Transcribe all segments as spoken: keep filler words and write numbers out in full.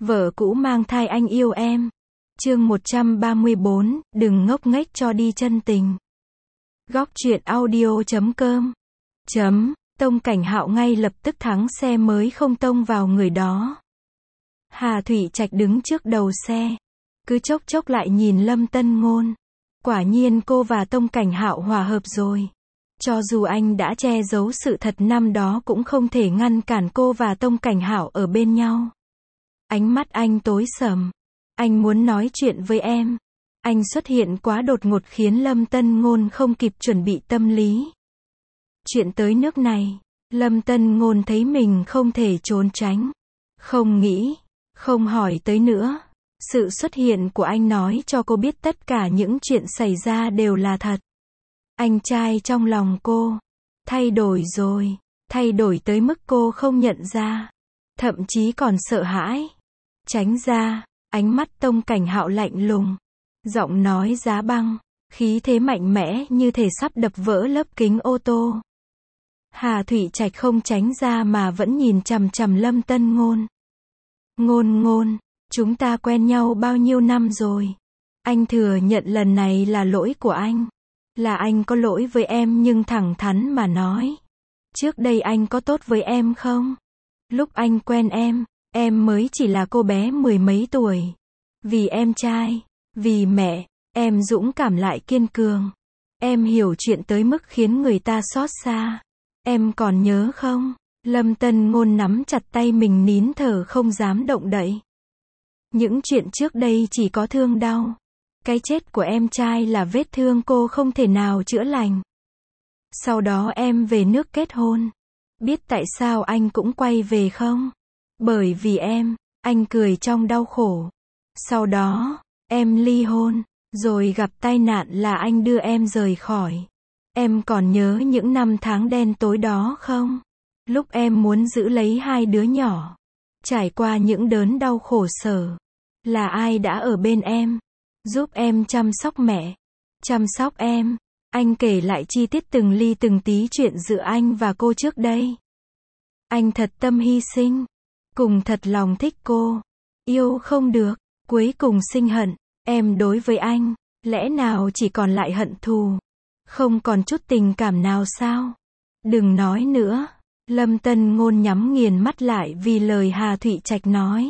Vợ cũ mang thai anh yêu em. Chương một trăm ba mươi bốn, đừng ngốc nghếch cho đi chân tình. Góc truyện audio chấm com. Chấm, Tông Cảnh Hạo ngay lập tức thắng xe mới không tông vào người đó. Hà Thụy Trạch đứng trước đầu xe, cứ chốc chốc lại nhìn Lâm Tân Ngôn. Quả nhiên cô và Tông Cảnh Hạo hòa hợp rồi. Cho dù anh đã che giấu sự thật năm đó cũng không thể ngăn cản cô và Tông Cảnh Hạo ở bên nhau. Ánh mắt anh tối sầm. Anh muốn nói chuyện với em. Anh xuất hiện quá đột ngột khiến Lâm Tân Ngôn không kịp chuẩn bị tâm lý. Chuyện tới nước này, Lâm Tân Ngôn thấy mình không thể trốn tránh. Không nghĩ, không hỏi tới nữa. Sự xuất hiện của anh nói cho cô biết tất cả những chuyện xảy ra đều là thật. Anh trai trong lòng cô thay đổi rồi, thay đổi tới mức cô không nhận ra, thậm chí còn sợ hãi. Tránh ra, ánh mắt Tông Cảnh Hạo lạnh lùng, giọng nói giá băng, khí thế mạnh mẽ như thể sắp đập vỡ lớp kính ô tô. Hà Thụy Trạch không tránh ra mà vẫn nhìn chằm chằm Lâm Tân Ngôn. Ngôn ngôn, chúng ta quen nhau bao nhiêu năm rồi. Anh thừa nhận lần này là lỗi của anh. Là anh có lỗi với em, nhưng thẳng thắn mà nói, trước đây anh có tốt với em không? Lúc anh quen em, em mới chỉ là cô bé mười mấy tuổi. Vì em trai, vì mẹ, em dũng cảm lại kiên cường. Em hiểu chuyện tới mức khiến người ta xót xa. Em còn nhớ không? Lâm Tân Ngôn nắm chặt tay mình nín thở không dám động đậy. Những chuyện trước đây chỉ có thương đau. Cái chết của em trai là vết thương cô không thể nào chữa lành. Sau đó em về nước kết hôn. Biết tại sao anh cũng quay về không? Bởi vì em, anh cười trong đau khổ. Sau đó, em ly hôn, rồi gặp tai nạn là anh đưa em rời khỏi. Em còn nhớ những năm tháng đen tối đó không? Lúc em muốn giữ lấy hai đứa nhỏ, trải qua những đớn đau khổ sở, là ai đã ở bên em, giúp em chăm sóc mẹ, chăm sóc em. Anh kể lại chi tiết từng ly từng tí chuyện giữa anh và cô trước đây. Anh thật tâm hy sinh, cùng thật lòng thích cô, yêu không được, cuối cùng sinh hận. Em đối với anh, lẽ nào chỉ còn lại hận thù, không còn chút tình cảm nào sao? Đừng nói nữa. Lâm Tân Ngôn nhắm nghiền mắt lại vì lời Hà Thụy Trạch nói.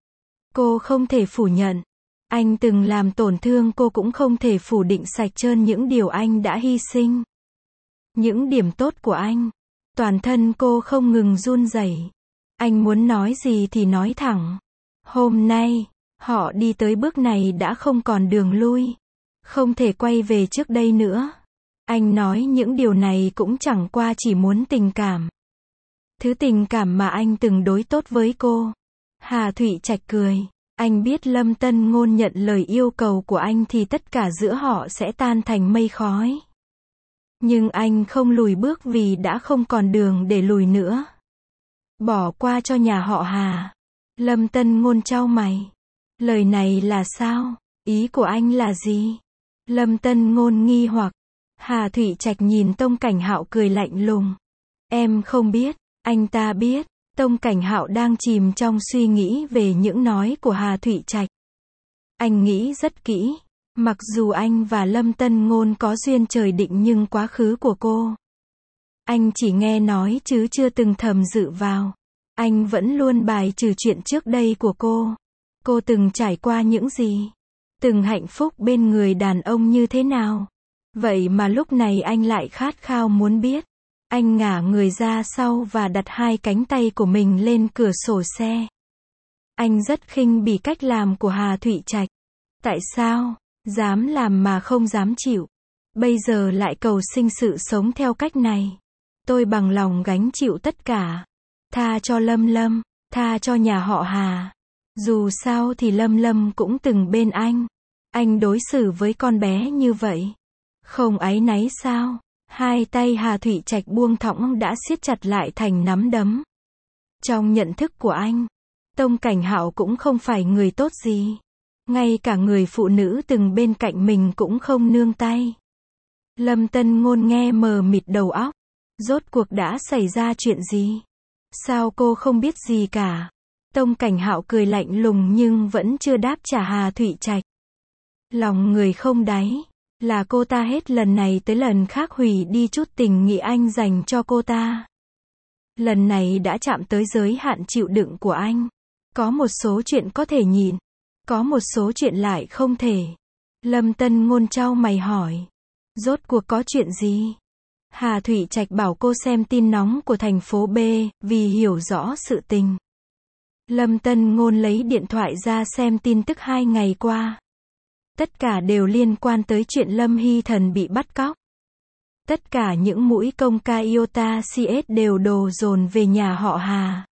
Cô không thể phủ nhận. Anh từng làm tổn thương cô, cũng không thể phủ định sạch trơn những điều anh đã hy sinh. Những điểm tốt của anh. Toàn thân cô không ngừng run rẩy. Anh muốn nói gì thì nói thẳng. Hôm nay, họ đi tới bước này đã không còn đường lui. Không thể quay về trước đây nữa. Anh nói những điều này cũng chẳng qua chỉ muốn tình cảm. Thứ tình cảm mà anh từng đối tốt với cô. Hà Thụy Trạch cười. Anh biết Lâm Tân Ngôn nhận lời yêu cầu của anh thì tất cả giữa họ sẽ tan thành mây khói. Nhưng anh không lùi bước vì đã không còn đường để lùi nữa. Bỏ qua cho nhà họ Hà. Lâm Tân Ngôn chau mày. Lời này là sao? Ý của anh là gì? Lâm Tân Ngôn nghi hoặc. Hà Thụy Trạch nhìn Tông Cảnh Hạo cười lạnh lùng. Em không biết. Anh ta biết. Tông Cảnh Hạo đang chìm trong suy nghĩ về những nói của Hà Thụy Trạch. Anh nghĩ rất kỹ. Mặc dù anh và Lâm Tân Ngôn có duyên trời định, nhưng quá khứ của cô, anh chỉ nghe nói chứ chưa từng thầm dự vào. Anh vẫn luôn bài trừ chuyện trước đây của cô. Cô từng trải qua những gì? Từng hạnh phúc bên người đàn ông như thế nào? Vậy mà lúc này anh lại khát khao muốn biết. Anh ngả người ra sau và đặt hai cánh tay của mình lên cửa sổ xe. Anh rất khinh bỉ cách làm của Hà Thụy Trạch. Tại sao? Dám làm mà không dám chịu. Bây giờ lại cầu xin sự sống theo cách này. Tôi bằng lòng gánh chịu tất cả. Tha cho Lâm Lâm, tha cho nhà họ Hà. Dù sao thì Lâm Lâm cũng từng bên anh. Anh đối xử với con bé như vậy, không áy náy sao? Hai tay Hà Thụy Trạch buông thõng đã siết chặt lại thành nắm đấm. Trong nhận thức của anh, Tông Cảnh Hạo cũng không phải người tốt gì. Ngay cả người phụ nữ từng bên cạnh mình cũng không nương tay. Lâm Tân Ngôn nghe mờ mịt đầu óc. Rốt cuộc đã xảy ra chuyện gì? Sao cô không biết gì cả? Tông Cảnh Hạo cười lạnh lùng nhưng vẫn chưa đáp trả Hà Thụy Trạch. Lòng người không đáy, là cô ta hết lần này tới lần khác hủy đi chút tình nghĩa anh dành cho cô ta. Lần này đã chạm tới giới hạn chịu đựng của anh. Có một số chuyện có thể nhịn, có một số chuyện lại không thể. Lâm Tân Ngôn chau mày hỏi. Rốt cuộc có chuyện gì? Hà Thụy Trạch bảo cô xem tin nóng của thành phố B, vì hiểu rõ sự tình. Lâm Tân Ngôn lấy điện thoại ra xem tin tức hai ngày qua. Tất cả đều liên quan tới chuyện Lâm Hy Thần bị bắt cóc. Tất cả những mũi công ca Iota xê ét đều đổ dồn về nhà họ Hà.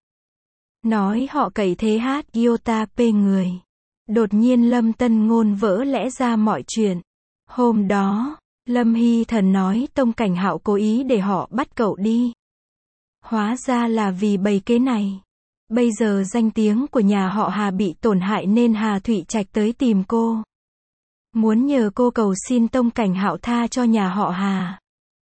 Nói họ cậy thế hát Iota P người. Đột nhiên Lâm Tân Ngôn vỡ lẽ ra mọi chuyện. Hôm đó, Lâm Hy Thần nói Tông Cảnh Hạo cố ý để họ bắt cậu đi. Hóa ra là vì bày kế này. Bây giờ danh tiếng của nhà họ Hà bị tổn hại nên Hà Thụy Trạch tới tìm cô. Muốn nhờ cô cầu xin Tông Cảnh Hạo tha cho nhà họ Hà.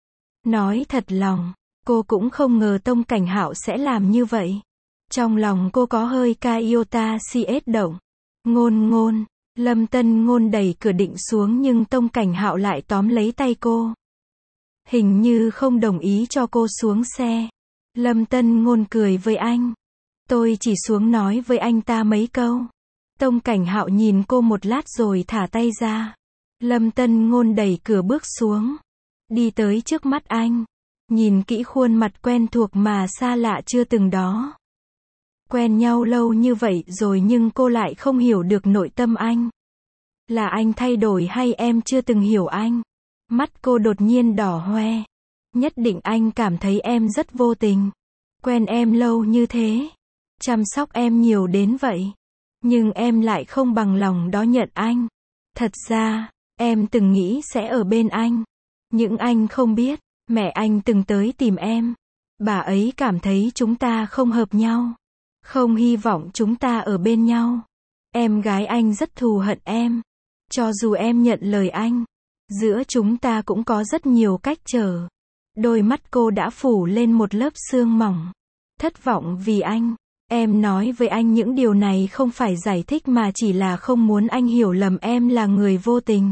Nói thật lòng, cô cũng không ngờ Tông Cảnh Hạo sẽ làm như vậy. Trong lòng cô có hơi ca Iota xê ét động. Ngôn ngôn, Lâm Tân Ngôn đẩy cửa định xuống nhưng Tông Cảnh Hạo lại tóm lấy tay cô. Hình như không đồng ý cho cô xuống xe. Lâm Tân Ngôn cười với anh. Tôi chỉ xuống nói với anh ta mấy câu. Tông Cảnh Hạo nhìn cô một lát rồi thả tay ra. Lâm Tân Ngôn đẩy cửa bước xuống. Đi tới trước mắt anh. Nhìn kỹ khuôn mặt quen thuộc mà xa lạ chưa từng đó. Quen nhau lâu như vậy rồi nhưng cô lại không hiểu được nội tâm anh. Là anh thay đổi hay em chưa từng hiểu anh? Mắt cô đột nhiên đỏ hoe. Nhất định anh cảm thấy em rất vô tình. Quen em lâu như thế. Chăm sóc em nhiều đến vậy. Nhưng em lại không bằng lòng đón nhận anh. Thật ra, em từng nghĩ sẽ ở bên anh. Nhưng anh không biết, mẹ anh từng tới tìm em. Bà ấy cảm thấy chúng ta không hợp nhau. Không hy vọng chúng ta ở bên nhau. Em gái anh rất thù hận em. Cho dù em nhận lời anh, giữa chúng ta cũng có rất nhiều cách trở. Đôi mắt cô đã phủ lên một lớp sương mỏng. Thất vọng vì anh. Em nói với anh những điều này không phải giải thích mà chỉ là không muốn anh hiểu lầm em là người vô tình.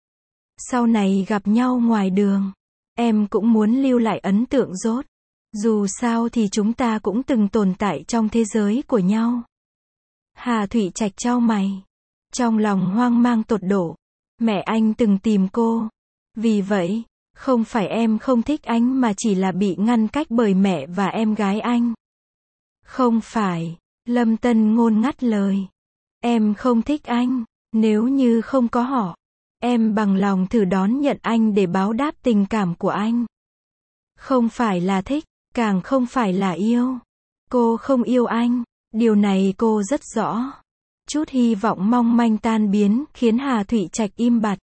Sau này gặp nhau ngoài đường, em cũng muốn lưu lại ấn tượng rốt. Dù sao thì chúng ta cũng từng tồn tại trong thế giới của nhau. Hà Thụy Trạch chau mày. Trong lòng hoang mang tột độ. Mẹ anh từng tìm cô. Vì vậy, không phải em không thích anh mà chỉ là bị ngăn cách bởi mẹ và em gái anh. Không phải. Lâm Tân Ngôn ngắt lời. Em không thích anh. Nếu như không có họ, em bằng lòng thử đón nhận anh để báo đáp tình cảm của anh. Không phải là thích, càng không phải là yêu. Cô không yêu anh. Điều này cô rất rõ. Chút hy vọng mong manh tan biến khiến Hà Thụy Trạch im bặt.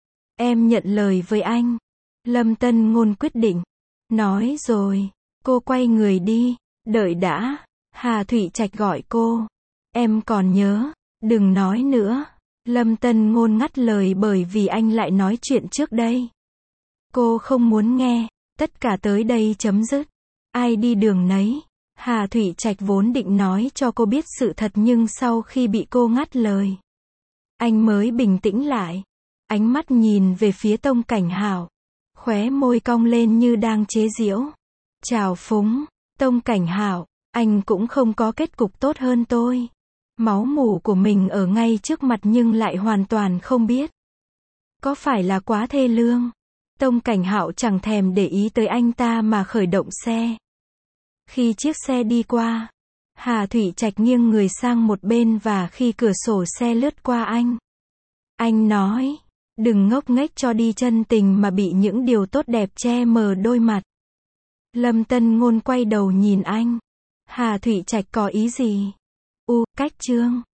Em nhận lời với anh. Lâm Tân Ngôn quyết định. Nói rồi. Cô quay người đi. Đợi đã. Hà Thụy Trạch gọi cô. Em còn nhớ. Đừng nói nữa. Lâm Tân Ngôn ngắt lời bởi vì anh lại nói chuyện trước đây. Cô không muốn nghe. Tất cả tới đây chấm dứt. Ai đi đường nấy. Hà Thụy Trạch vốn định nói cho cô biết sự thật nhưng sau khi bị cô ngắt lời, anh mới bình tĩnh lại. Ánh mắt nhìn về phía Tông Cảnh Hạo. Khóe môi cong lên như đang chế giễu. Chào phúng. Tông Cảnh Hạo, anh cũng không có kết cục tốt hơn tôi. Máu mủ của mình ở ngay trước mặt nhưng lại hoàn toàn không biết. Có phải là quá thê lương? Tông Cảnh Hạo chẳng thèm để ý tới anh ta mà khởi động xe. Khi chiếc xe đi qua, Hà Thụy Trạch nghiêng người sang một bên và khi cửa sổ xe lướt qua anh, anh nói, đừng ngốc nghếch cho đi chân tình mà bị những điều tốt đẹp che mờ đôi mặt. Lâm Tân Ngôn quay đầu nhìn anh. Hà Thụy Trạch có ý gì? U, cách chương.